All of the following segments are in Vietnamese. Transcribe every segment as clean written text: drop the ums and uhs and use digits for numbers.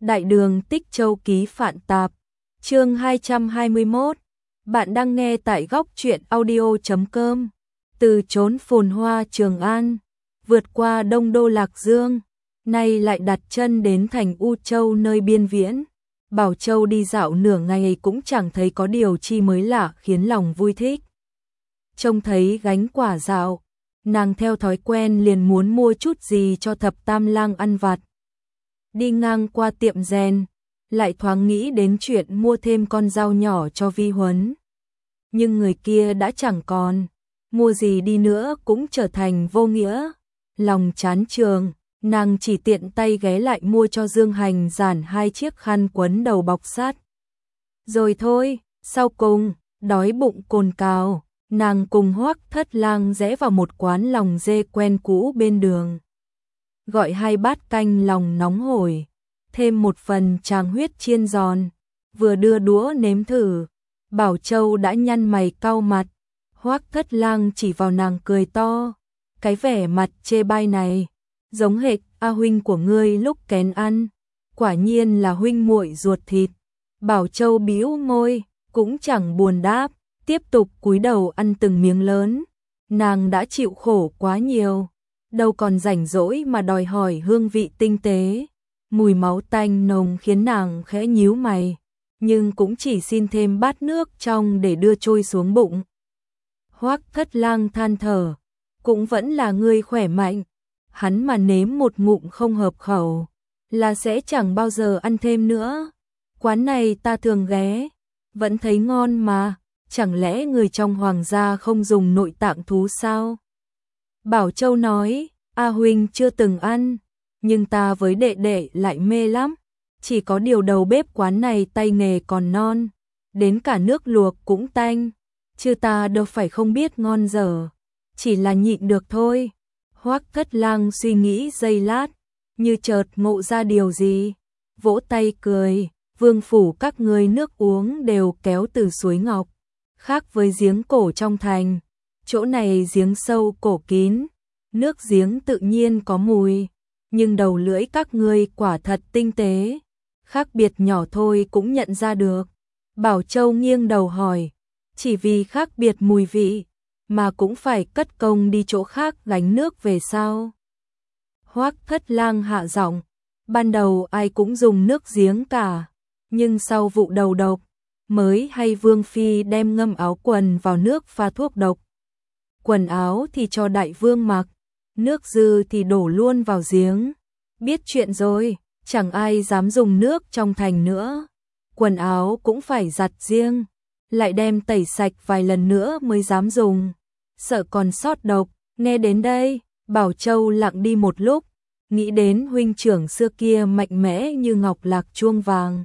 Đại đường Tích Châu ký Phạn Tạp, chương 221. Bạn đang nghe tại góc truyện audio.com. Từ chốn phồn hoa Trường An, vượt qua Đông Đô Lạc Dương, nay lại đặt chân đến thành U Châu nơi biên viễn. Bảo Châu đi dạo nửa ngày cũng chẳng thấy có điều chi mới lạ khiến lòng vui thích. Trông thấy gánh quả dạo, nàng theo thói quen liền muốn mua chút gì cho thập tam lang ăn vặt. Đi ngang qua tiệm rèn, lại thoáng nghĩ đến chuyện mua thêm con dao nhỏ cho Vi Huấn. Nhưng người kia đã chẳng còn, mua gì đi nữa cũng trở thành vô nghĩa. Lòng chán trường, nàng chỉ tiện tay ghé lại mua cho Dương Hành giản 2 chiếc khăn quấn đầu bọc sát. Rồi thôi, sau cùng, đói bụng cồn cào, nàng cùng Hoắc Thất Lang rẽ vào một quán lòng dê quen cũ bên đường. Gọi 2 bát canh lòng nóng hổi, thêm một phần tràng huyết chiên giòn, vừa đưa đũa nếm thử, Bảo Châu đã nhăn mày cau mặt. Hoắc Thất Lang chỉ vào nàng cười to, cái vẻ mặt chê bai này, giống hệt A huynh của ngươi lúc kén ăn, quả nhiên là huynh muội ruột thịt. Bảo Châu bĩu môi, cũng chẳng buồn đáp, tiếp tục cúi đầu ăn từng miếng lớn. Nàng đã chịu khổ quá nhiều, đâu còn rảnh rỗi mà đòi hỏi hương vị tinh tế. Mùi máu tanh nồng khiến nàng khẽ nhíu mày, nhưng cũng chỉ xin thêm bát nước trong để đưa trôi xuống bụng. Hoắc Thất Lang than thở, cũng vẫn là ngươi khỏe mạnh, hắn mà nếm một ngụm không hợp khẩu, là sẽ chẳng bao giờ ăn thêm nữa. Quán này ta thường ghé, vẫn thấy ngon mà, chẳng lẽ người trong hoàng gia không dùng nội tạng thú sao? Bảo Châu nói, A huynh chưa từng ăn, nhưng ta với đệ đệ lại mê lắm, chỉ có điều đầu bếp quán này tay nghề còn non, đến cả nước luộc cũng tanh, chứ ta đâu phải không biết ngon dở, chỉ là nhịn được thôi. Hoắc Thất Lang suy nghĩ giây lát, như chợt ngộ ra điều gì, vỗ tay cười, vương phủ các ngươi nước uống đều kéo từ suối ngọc, khác với giếng cổ trong thành, chỗ này giếng sâu cổ kín, nước giếng tự nhiên có mùi, nhưng đầu lưỡi các ngươi quả thật tinh tế, khác biệt nhỏ thôi cũng nhận ra được. Bảo Châu nghiêng đầu hỏi, chỉ vì khác biệt mùi vị mà cũng phải cất công đi chỗ khác gánh nước về sao? Hoắc Thất Lang hạ giọng, ban đầu ai cũng dùng nước giếng cả, nhưng sau vụ đầu độc, mới hay Vương Phi đem ngâm áo quần vào nước pha thuốc độc. Quần áo thì cho đại vương mặc, nước dư thì đổ luôn vào giếng. Biết chuyện rồi, chẳng ai dám dùng nước trong thành nữa. Quần áo cũng phải giặt riêng, lại đem tẩy sạch vài lần nữa mới dám dùng, sợ còn sót độc. Nghe đến đây, Bảo Châu lặng đi một lúc, nghĩ đến huynh trưởng xưa kia mạnh mẽ như ngọc lạc chuông vàng,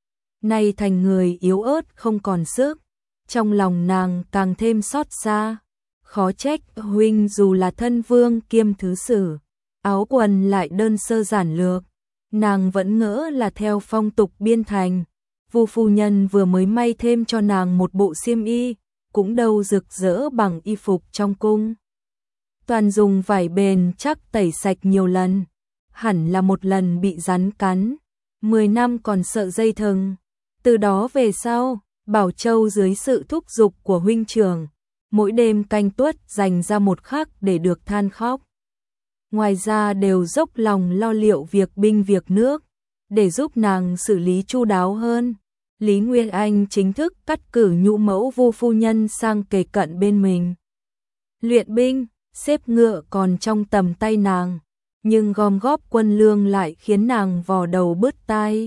nay thành người yếu ớt không còn sức, trong lòng nàng càng thêm xót xa. Khó trách huynh dù là thân vương kiêm thứ sử, áo quần lại đơn sơ giản lược, nàng vẫn ngỡ là theo phong tục biên thành. Vu phu nhân vừa mới may thêm cho nàng một bộ xiêm y, cũng đâu rực rỡ bằng y phục trong cung. Toàn dùng vải bền chắc tẩy sạch nhiều lần, hẳn là một lần bị rắn cắn, 10 năm còn sợ dây thừng. Từ đó về sau, Bảo Châu dưới sự thúc giục của huynh trưởng, mỗi đêm canh tuất dành ra một khắc để được than khóc. Ngoài ra đều dốc lòng lo liệu việc binh việc nước, để giúp nàng xử lý chu đáo hơn. Lý Nguyên Anh chính thức cắt cử nhũ mẫu Vu phu nhân sang kề cận bên mình. Luyện binh, xếp ngựa còn trong tầm tay nàng, nhưng gom góp quân lương lại khiến nàng vò đầu bứt tai.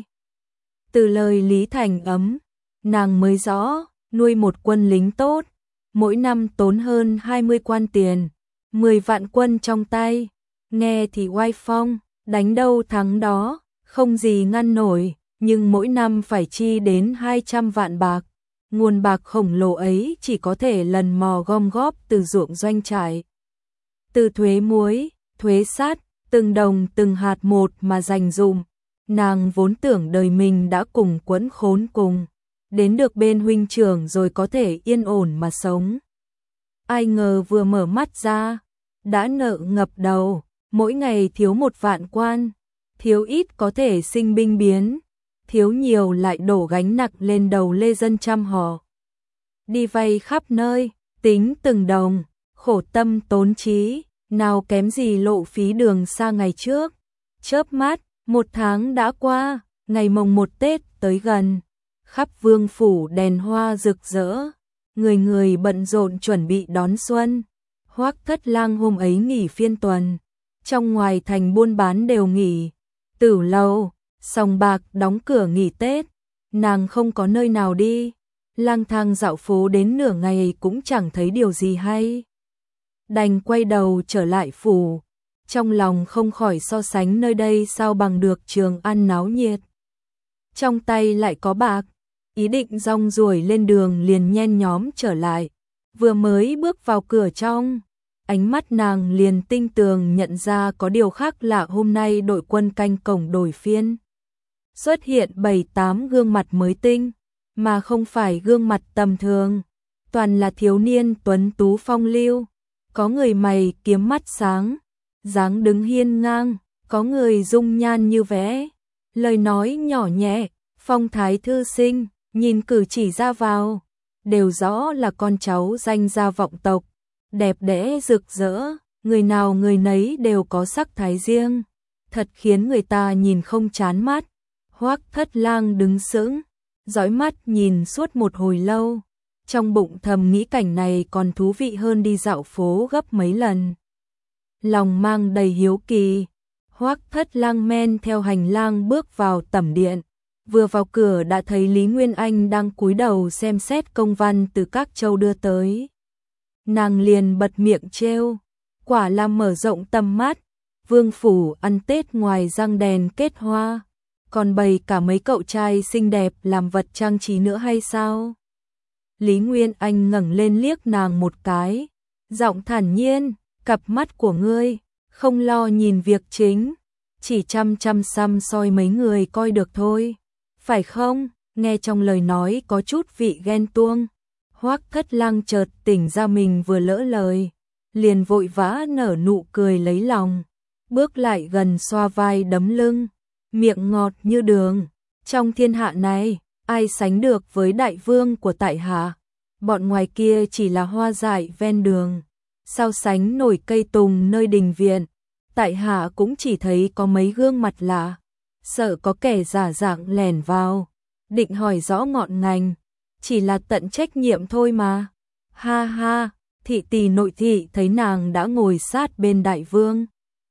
Từ lời Lý Thành Ấm, nàng mới rõ, nuôi một quân lính tốt, mỗi năm tốn hơn 20 quan tiền, 10 vạn quân trong tay, nghe thì oai phong, đánh đâu thắng đó, không gì ngăn nổi, nhưng mỗi năm phải chi đến 200 vạn bạc. Nguồn bạc khổng lồ ấy chỉ có thể lần mò gom góp từ ruộng doanh trại. Từ thuế muối, thuế sắt, từng đồng từng hạt một mà dành dụm, nàng vốn tưởng đời mình đã cùng quẫn khốn cùng, đến được bên huynh trưởng rồi có thể yên ổn mà sống. Ai ngờ vừa mở mắt ra, đã nợ ngập đầu, mỗi ngày thiếu 1 vạn quan, thiếu ít có thể sinh binh biến, thiếu nhiều lại đổ gánh nặng lên đầu lê dân trăm họ. Đi vay khắp nơi, tính từng đồng, khổ tâm tốn trí, nào kém gì lộ phí đường xa ngày trước. Chớp mắt, 1 tháng đã qua, ngày mồng 1 Tết tới gần, khắp vương phủ đèn hoa rực rỡ, người người bận rộn chuẩn bị đón xuân. Hoắc Thất Lang hôm ấy nghỉ phiên tuần, trong ngoài thành buôn bán đều nghỉ, tử lầu, sòng bạc đóng cửa nghỉ Tết, nàng không có nơi nào đi, lang thang dạo phố đến nửa ngày cũng chẳng thấy điều gì hay. Đành quay đầu trở lại phủ, trong lòng không khỏi so sánh nơi đây sao bằng được Trường An náo nhiệt. Trong tay lại có bạc, ý định rong ruổi lên đường liền nhen nhóm trở lại, vừa mới bước vào cửa trong, ánh mắt nàng liền tinh tường nhận ra có điều khác lạ. Hôm nay đội quân canh cổng đổi phiên, xuất hiện 7-8 gương mặt mới tinh, mà không phải gương mặt tầm thường, toàn là thiếu niên tuấn tú phong lưu, có người mày kiếm mắt sáng, dáng đứng hiên ngang, có người dung nhan như vẽ, lời nói nhỏ nhẹ, phong thái thư sinh, nhìn cử chỉ ra vào, đều rõ là con cháu danh gia vọng tộc, đẹp đẽ rực rỡ, người nào người nấy đều có sắc thái riêng, thật khiến người ta nhìn không chán mắt. Hoắc Thất Lang đứng sững, dõi mắt nhìn suốt một hồi lâu, trong bụng thầm nghĩ cảnh này còn thú vị hơn đi dạo phố gấp mấy lần. Lòng mang đầy hiếu kỳ, Hoắc Thất Lang men theo hành lang bước vào tẩm điện, vừa vào cửa đã thấy Lý Nguyên Anh đang cúi đầu xem xét công văn từ các châu đưa tới. Nàng liền bật miệng trêu, quả là mở rộng tầm mắt, vương phủ ăn Tết ngoài răng đèn kết hoa, còn bày cả mấy cậu trai xinh đẹp làm vật trang trí nữa hay sao? Lý Nguyên Anh ngẩng lên liếc nàng một cái, giọng thản nhiên, cặp mắt của ngươi, không lo nhìn việc chính, chỉ chăm xăm soi mấy người coi được thôi, phải không? Nghe trong lời nói có chút vị ghen tuông, Hoắc Thất Lang chợt tỉnh ra mình vừa lỡ lời, liền vội vã nở nụ cười lấy lòng, bước lại gần xoa vai đấm lưng, miệng ngọt như đường, trong thiên hạ này, ai sánh được với đại vương của tại hạ, bọn ngoài kia chỉ là hoa dại ven đường, sao sánh nổi cây tùng nơi đình viện, tại hạ cũng chỉ thấy có mấy gương mặt lạ, sợ có kẻ giả dạng lẻn vào, định hỏi rõ ngọn ngành, chỉ là tận trách nhiệm thôi mà. Ha ha, thị tỳ nội thị thấy nàng đã ngồi sát bên đại vương,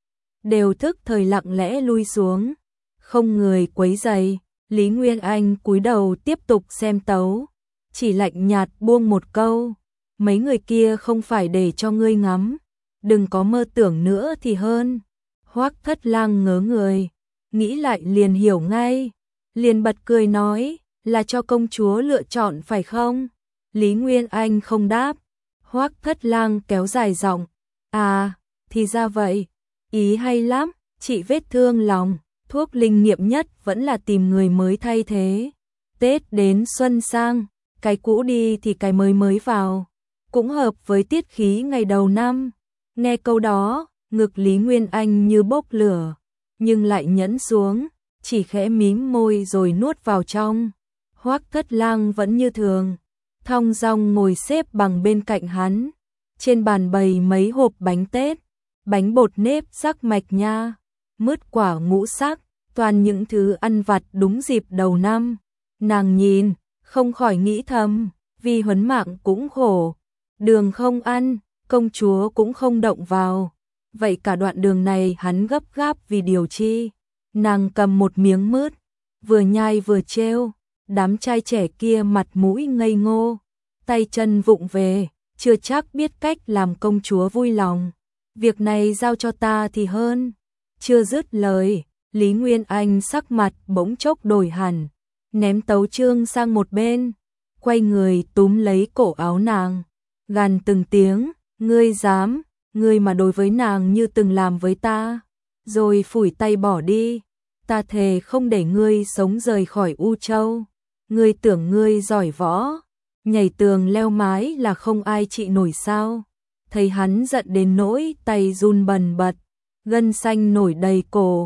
đều thức thời lặng lẽ lui xuống, không người quấy rầy. Lý Nguyên Anh cúi đầu tiếp tục xem tấu, chỉ lạnh nhạt buông một câu, mấy người kia không phải để cho ngươi ngắm, đừng có mơ tưởng nữa thì hơn. Hoắc Thất Lang ngớ người, nghĩ lại liền hiểu ngay, liền bật cười nói, là cho công chúa lựa chọn phải không? Lý Nguyên Anh không đáp, Hoắc Thất Lang kéo dài giọng, à, thì ra vậy, ý hay lắm, trị vết thương lòng, thuốc linh nghiệm nhất vẫn là tìm người mới thay thế. Tết đến xuân sang, cái cũ đi thì cái mới mới vào, cũng hợp với tiết khí ngày đầu năm. Nghe câu đó, ngực Lý Nguyên Anh như bốc lửa, nhưng lại nhẫn xuống, chỉ khẽ mím môi rồi nuốt vào trong. Hoắc Thất Lang vẫn như thường, thong dong ngồi xếp bằng bên cạnh hắn, trên bàn bày mấy hộp bánh Tết, bánh bột nếp rắc mạch nha, mứt quả ngũ sắc, toàn những thứ ăn vặt đúng dịp đầu năm. Nàng nhìn, không khỏi nghĩ thầm, vì huấn mạng cũng khổ, đường không ăn, công chúa cũng không động vào, vậy cả đoạn đường này hắn gấp gáp vì điều chi? Nàng cầm một miếng mứt, vừa nhai vừa trêu, đám trai trẻ kia mặt mũi ngây ngô, tay chân vụng về, chưa chắc biết cách làm công chúa vui lòng. Việc này giao cho ta thì hơn. Chưa dứt lời, Lý Nguyên Anh sắc mặt bỗng chốc đổi hẳn, ném tấu chương sang một bên, quay người túm lấy cổ áo nàng, gằn từng tiếng, ngươi dám, ngươi mà đối với nàng như từng làm với ta, rồi phủi tay bỏ đi, ta thề không để ngươi sống rời khỏi U Châu. Ngươi tưởng ngươi giỏi võ, nhảy tường leo mái là không ai trị nổi sao? Thấy hắn giận đến nỗi tay run bần bật, gân xanh nổi đầy cổ,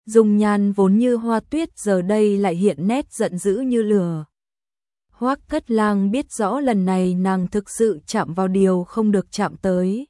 Dung nhan vốn như hoa tuyết giờ đây lại hiện nét giận dữ như lửa. Hoắc Thất Lang biết rõ lần này nàng thực sự chạm vào điều không được chạm tới.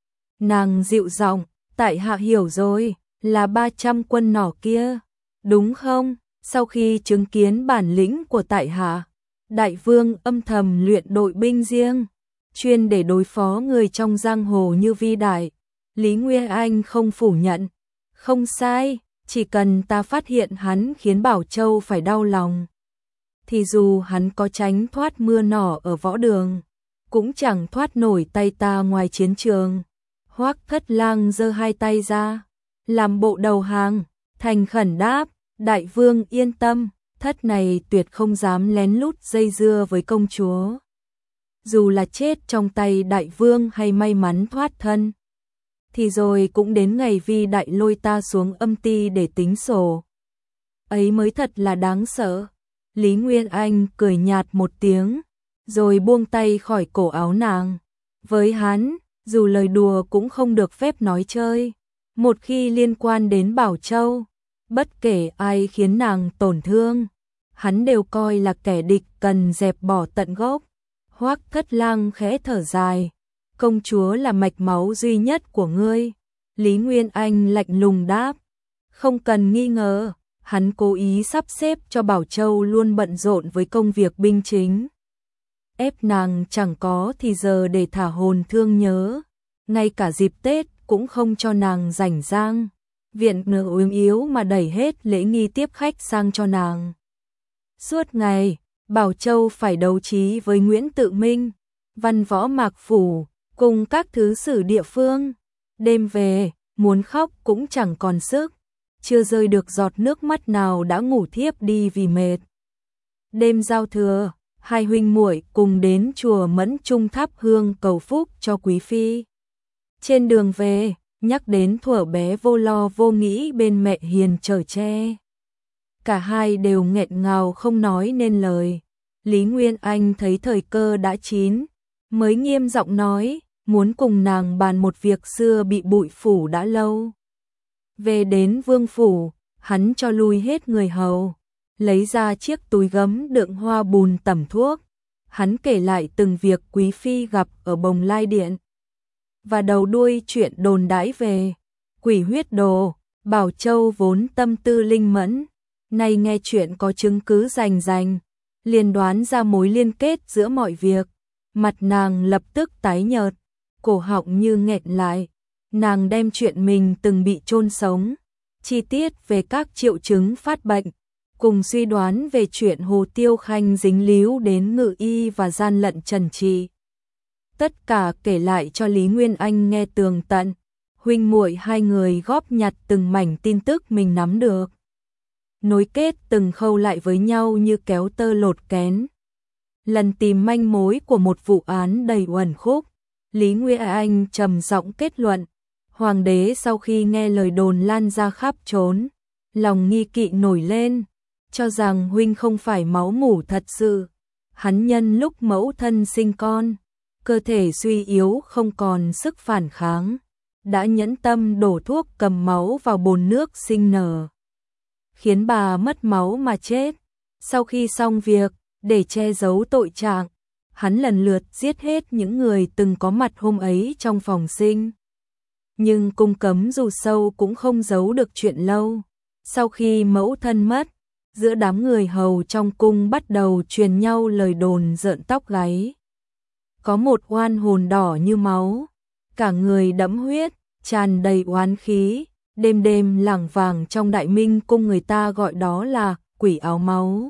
Nàng dịu giọng, tại hạ hiểu rồi, là 300 quân nỏ kia, đúng không? Sau khi chứng kiến bản lĩnh của tại hạ, đại vương âm thầm luyện đội binh riêng, chuyên để đối phó người trong giang hồ như Vi Đại. Lý Nguyên Anh không phủ nhận, không sai, chỉ cần ta phát hiện hắn khiến Bảo Châu phải đau lòng, thì dù hắn có tránh thoát mưa nỏ ở võ đường, cũng chẳng thoát nổi tay ta ngoài chiến trường. Hoắc Thất Lang giơ hai tay ra, làm bộ đầu hàng, thành khẩn đáp, đại vương yên tâm, thất này tuyệt không dám lén lút dây dưa với công chúa. Dù là chết trong tay đại vương hay may mắn thoát thân, thì rồi cũng đến ngày Vi Đại lôi ta xuống âm ti để tính sổ. Ấy mới thật là đáng sợ. Lý Nguyên Anh cười nhạt một tiếng, rồi buông tay khỏi cổ áo nàng. Với hắn, dù lời đùa cũng không được phép nói chơi. Một khi liên quan đến Bảo Châu, bất kể ai khiến nàng tổn thương, hắn đều coi là kẻ địch cần dẹp bỏ tận gốc. Hoắc Thất Lang khẽ thở dài, công chúa là mạch máu duy nhất của ngươi. Lý Nguyên Anh lạnh lùng đáp, không cần nghi ngờ, hắn cố ý sắp xếp cho Bảo Châu luôn bận rộn với công việc binh chính. Ép nàng chẳng có thì giờ để thả hồn thương nhớ, ngay cả dịp Tết cũng không cho nàng rảnh rang. Viện nửa ốm yếu mà đẩy hết lễ nghi tiếp khách sang cho nàng. Suốt ngày, Bảo Châu phải đấu trí với Nguyễn Tự Minh, văn võ Mạc Phủ, cùng các thứ sử địa phương. Đêm về, muốn khóc cũng chẳng còn sức, chưa rơi được giọt nước mắt nào đã ngủ thiếp đi vì mệt. Đêm giao thừa, hai huynh muội cùng đến chùa Mẫn Trung thắp hương cầu phúc cho quý phi. Trên đường về, nhắc đến thuở bé vô lo vô nghĩ bên mẹ hiền chở che. Cả hai đều nghẹn ngào không nói nên lời. Lý Nguyên Anh thấy thời cơ đã chín, mới nghiêm giọng nói, muốn cùng nàng bàn một việc xưa bị bụi phủ đã lâu. Về đến vương phủ, hắn cho lui hết người hầu, lấy ra chiếc túi gấm đựng hoa bùn tẩm thuốc. Hắn kể lại từng việc quý phi gặp ở Bồng Lai Điện, và đầu đuôi chuyện đồn đãi về quỷ huyết đồ. Bảo Châu vốn tâm tư linh mẫn, nay nghe chuyện có chứng cứ rành rành, liền đoán ra mối liên kết giữa mọi việc. Mặt nàng lập tức tái nhợt, cổ họng như nghẹn lại. Nàng đem chuyện mình từng bị chôn sống, chi tiết về các triệu chứng phát bệnh, cùng suy đoán về chuyện Hồ Tiêu Khanh dính líu đến ngự y và gian lận trần trị. Tất cả kể lại cho Lý Nguyên Anh nghe tường tận. Huynh muội hai người góp nhặt từng mảnh tin tức mình nắm được, nối kết từng khâu lại với nhau như kéo tơ lột kén. Lần tìm manh mối của một vụ án đầy uẩn khúc, Lý Nguyên Anh trầm giọng kết luận, hoàng đế sau khi nghe lời đồn lan ra khắp trốn, lòng nghi kỵ nổi lên, cho rằng huynh không phải máu mủ thật sự. Hắn nhân lúc mẫu thân sinh con, cơ thể suy yếu không còn sức phản kháng, đã nhẫn tâm đổ thuốc cầm máu vào bồn nước sinh nở, khiến bà mất máu mà chết. Sau khi xong việc, để che giấu tội trạng, hắn lần lượt giết hết những người từng có mặt hôm ấy trong phòng sinh. Nhưng cung cấm dù sâu cũng không giấu được chuyện lâu. Sau khi mẫu thân mất, giữa đám người hầu trong cung bắt đầu truyền nhau lời đồn rợn tóc gáy. Có một oan hồn đỏ như máu, cả người đẫm huyết, tràn đầy oán khí, đêm đêm lảng vảng trong Đại Minh cung, người ta gọi đó là quỷ áo máu.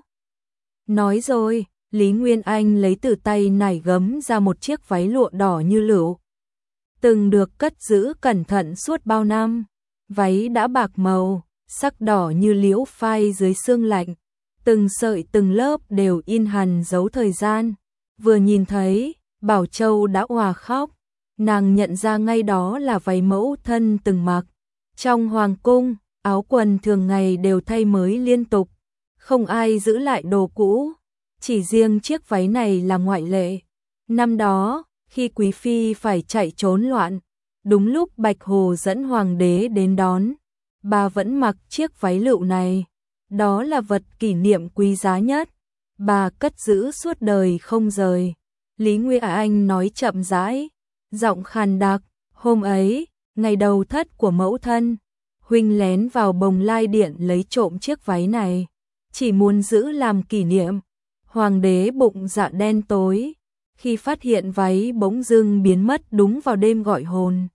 Nói rồi, Lý Nguyên Anh lấy từ tay nải gấm ra một chiếc váy lụa đỏ như lựu, từng được cất giữ cẩn thận suốt bao năm. Váy đã bạc màu, sắc đỏ như liễu phai dưới sương lạnh, từng sợi từng lớp đều in hằn dấu thời gian. Vừa nhìn thấy, Bảo Châu đã òa khóc. Nàng nhận ra ngay đó là váy mẫu thân từng mặc. Trong hoàng cung, áo quần thường ngày đều thay mới liên tục, không ai giữ lại đồ cũ, chỉ riêng chiếc váy này là ngoại lệ. Năm đó, khi quý phi phải chạy trốn loạn, đúng lúc Bạch Hồ dẫn hoàng đế đến đón, bà vẫn mặc chiếc váy lựu này. Đó là vật kỷ niệm quý giá nhất, bà cất giữ suốt đời không rời. Lý Nguyên Anh nói chậm rãi, giọng khàn đặc, hôm ấy, ngày đầu thất của mẫu thân, huynh lén vào Bồng Lai Điện lấy trộm chiếc váy này, chỉ muốn giữ làm kỷ niệm. Hoàng đế bụng dạ đen tối, khi phát hiện váy bỗng dưng biến mất đúng vào đêm gọi hồn.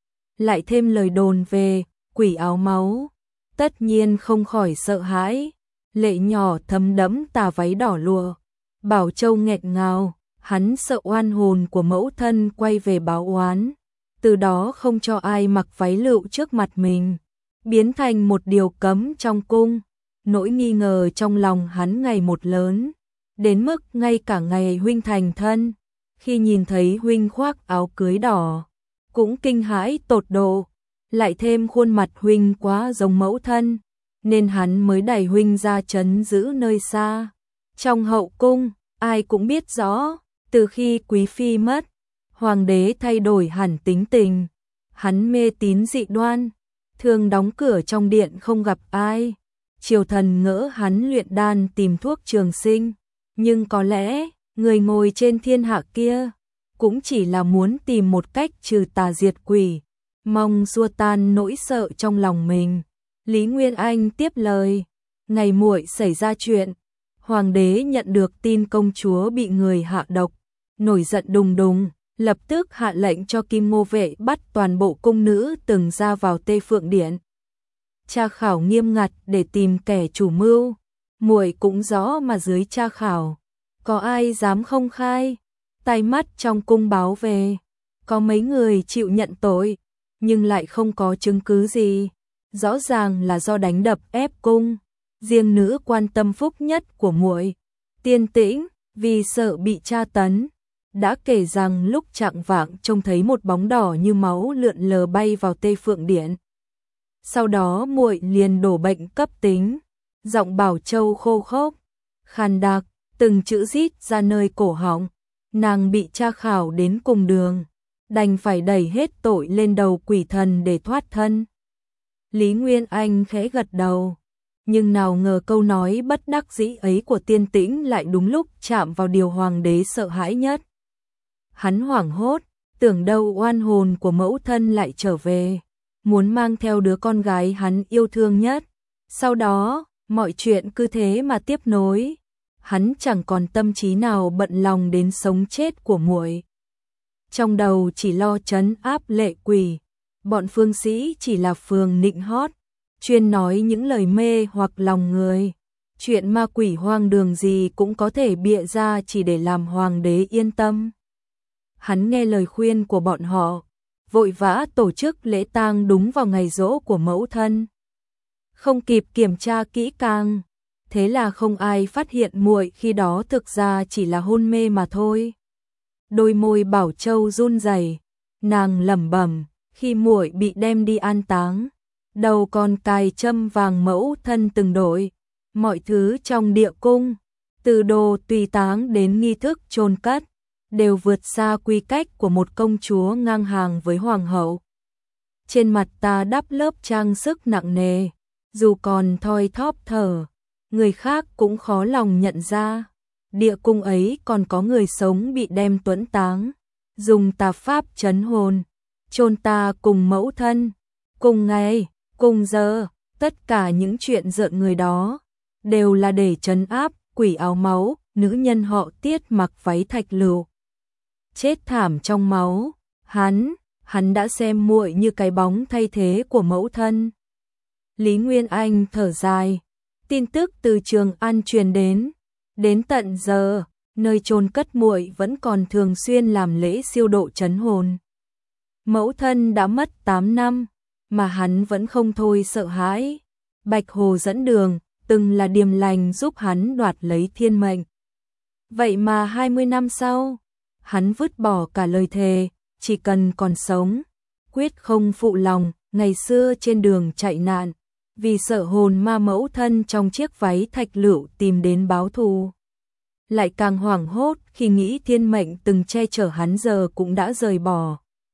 Lại thêm lời đồn về quỷ áo máu, tất nhiên không khỏi sợ hãi, lệ nhỏ thấm đẫm tà váy đỏ lụa. Bảo Châu nghẹn ngào, hắn sợ oan hồn của mẫu thân quay về báo oán, từ đó không cho ai mặc váy lựu trước mặt mình, biến thành một điều cấm trong cung. Nỗi nghi ngờ trong lòng hắn ngày một lớn, đến mức ngay cả ngày huynh thành thân, khi nhìn thấy huynh khoác áo cưới đỏ, cũng kinh hãi tột độ. Lại thêm khuôn mặt huynh quá giống mẫu thân, nên hắn mới đẩy huynh ra trấn giữ nơi xa. Trong hậu cung, ai cũng biết rõ, từ khi quý phi mất, hoàng đế thay đổi hẳn tính tình. Hắn mê tín dị đoan, thường đóng cửa trong điện không gặp ai. Triều thần ngỡ hắn luyện đan tìm thuốc trường sinh, nhưng có lẽ người ngồi trên thiên hạ kia cũng chỉ là muốn tìm một cách trừ tà diệt quỷ, mong xua tan nỗi sợ trong lòng mình. Lý Nguyên Anh tiếp lời, ngày muội xảy ra chuyện, hoàng đế nhận được tin công chúa bị người hạ độc, nổi giận đùng đùng, lập tức hạ lệnh cho Kim Ngô vệ bắt toàn bộ cung nữ từng ra vào Tê Phượng Điện, tra khảo nghiêm ngặt để tìm kẻ chủ mưu. Muội cũng rõ mà dưới tra khảo, có ai dám không khai. Tai mắt trong cung báo về, có mấy người chịu nhận tội, nhưng lại không có chứng cứ gì. Rõ ràng là do đánh đập ép cung. Riêng nữ quan tâm phúc nhất của muội, Tiên Tĩnh, vì sợ bị tra tấn, đã kể rằng lúc chạng vạng trông thấy một bóng đỏ như máu lượn lờ bay vào Tê Phượng Điện. Sau đó muội liền đổ bệnh cấp tính. Giọng Bảo Châu khô khốc, khàn đặc, từng chữ rít ra nơi cổ họng. Nàng bị tra khảo đến cùng đường, đành phải đẩy hết tội lên đầu quỷ thần để thoát thân. Lý Nguyên Anh khẽ gật đầu, nhưng nào ngờ câu nói bất đắc dĩ ấy của Tiên Tĩnh lại đúng lúc chạm vào điều hoàng đế sợ hãi nhất. Hắn hoảng hốt, tưởng đâu oan hồn của mẫu thân lại trở về, muốn mang theo đứa con gái hắn yêu thương nhất. Sau đó, mọi chuyện cứ thế mà tiếp nối. Hắn chẳng còn tâm trí nào bận lòng đến sống chết của muội. Trong đầu chỉ lo trấn áp lệ quỷ. Bọn phương sĩ chỉ là phường nịnh hót, chuyên nói những lời mê hoặc lòng người. Chuyện ma quỷ hoang đường gì cũng có thể bịa ra chỉ để làm hoàng đế yên tâm. Hắn nghe lời khuyên của bọn họ, vội vã tổ chức lễ tang đúng vào ngày giỗ của mẫu thân. Không kịp kiểm tra kỹ càng, thế là không ai phát hiện muội khi đó thực ra chỉ là hôn mê mà thôi. Đôi môi Bảo Châu run rẩy, nàng lẩm bẩm, khi muội bị đem đi an táng, đầu còn cài châm vàng mẫu thân từng đội, mọi thứ trong địa cung, từ đồ tùy táng đến nghi thức chôn cất, đều vượt xa quy cách của một công chúa ngang hàng với hoàng hậu. Trên mặt ta đắp lớp trang sức nặng nề, dù còn thoi thóp thở, người khác cũng khó lòng nhận ra. Địa cung ấy còn có người sống bị đem tuẫn táng, dùng tà pháp trấn hồn, chôn ta cùng mẫu thân, cùng ngày, cùng giờ, tất cả những chuyện rợn người đó, đều là để trấn áp quỷ áo máu, nữ nhân họ Tiết mặc váy thạch lựu. Chết thảm trong máu, hắn đã xem muội như cái bóng thay thế của mẫu thân. Lý Nguyên Anh thở dài, tin tức từ Trường An truyền đến tận giờ, nơi chôn cất muội vẫn còn thường xuyên làm lễ siêu độ trấn hồn. Mẫu thân đã mất 8 năm, mà hắn vẫn không thôi sợ hãi. Bạch Hồ dẫn đường, từng là điềm lành giúp hắn đoạt lấy thiên mệnh. Vậy mà 20 năm sau, hắn vứt bỏ cả lời thề, chỉ cần còn sống, quyết không phụ lòng. Ngày xưa trên đường chạy nạn, vì sợ hồn ma mẫu thân trong chiếc váy thạch lựu tìm đến báo thù. Lại càng hoảng hốt khi nghĩ thiên mệnh từng che chở hắn giờ cũng đã rời bỏ.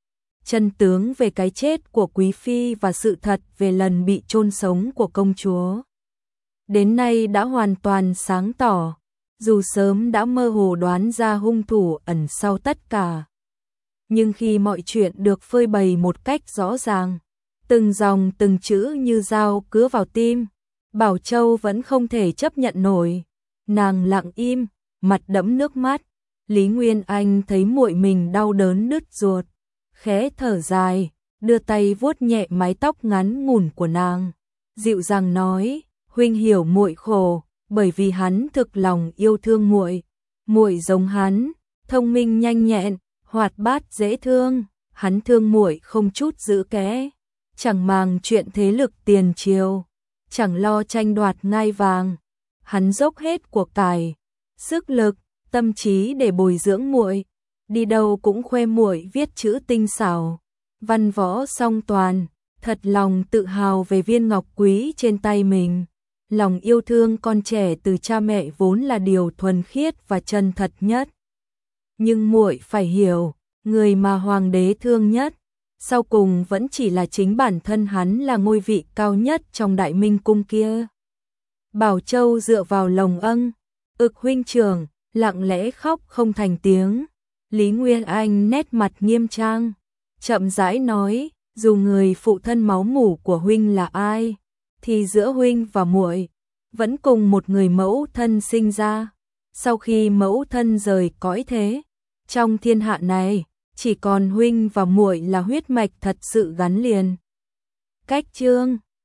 chân tướng về cái chết của quý phi và sự thật về lần bị chôn sống của công chúa. Đến nay đã hoàn toàn sáng tỏ, dù sớm đã mơ hồ đoán ra hung thủ ẩn sau tất cả. Nhưng khi mọi chuyện được phơi bày một cách rõ ràng, từng dòng từng chữ như dao cứa vào tim, Bảo Châu vẫn không thể chấp nhận nổi. Nàng lặng im, mặt đẫm nước mắt. Lý Nguyên Anh thấy muội mình đau đớn đứt ruột, khẽ thở dài, đưa tay vuốt nhẹ mái tóc ngắn ngủn của nàng, dịu dàng nói: "Huynh hiểu muội khổ, bởi vì hắn thực lòng yêu thương muội. Muội giống hắn, thông minh nhanh nhẹn, hoạt bát dễ thương, hắn thương muội không chút giữ kẽ, chẳng màng chuyện thế lực tiền triều, chẳng lo tranh đoạt ngai vàng, hắn dốc hết của cải, sức lực, tâm trí để bồi dưỡng muội, đi đâu cũng khoe muội viết chữ tinh xảo, văn võ song toàn, thật lòng tự hào về viên ngọc quý trên tay mình." Lòng yêu thương con trẻ từ cha mẹ vốn là điều thuần khiết và chân thật nhất. Nhưng muội phải hiểu, người mà hoàng đế thương nhất, sau cùng vẫn chỉ là chính bản thân hắn là ngôi vị cao nhất trong Đại Minh cung kia. Bảo Châu dựa vào lồng âng, huynh trưởng, lặng lẽ khóc không thành tiếng. Lý Nguyên Anh nét mặt nghiêm trang, chậm rãi nói: "Dù người phụ thân máu mủ của huynh là ai, thì giữa huynh và muội vẫn cùng một người mẫu thân sinh ra. Sau khi mẫu thân rời cõi thế, trong thiên hạ này chỉ còn huynh và muội là huyết mạch thật sự gắn liền." Cách chương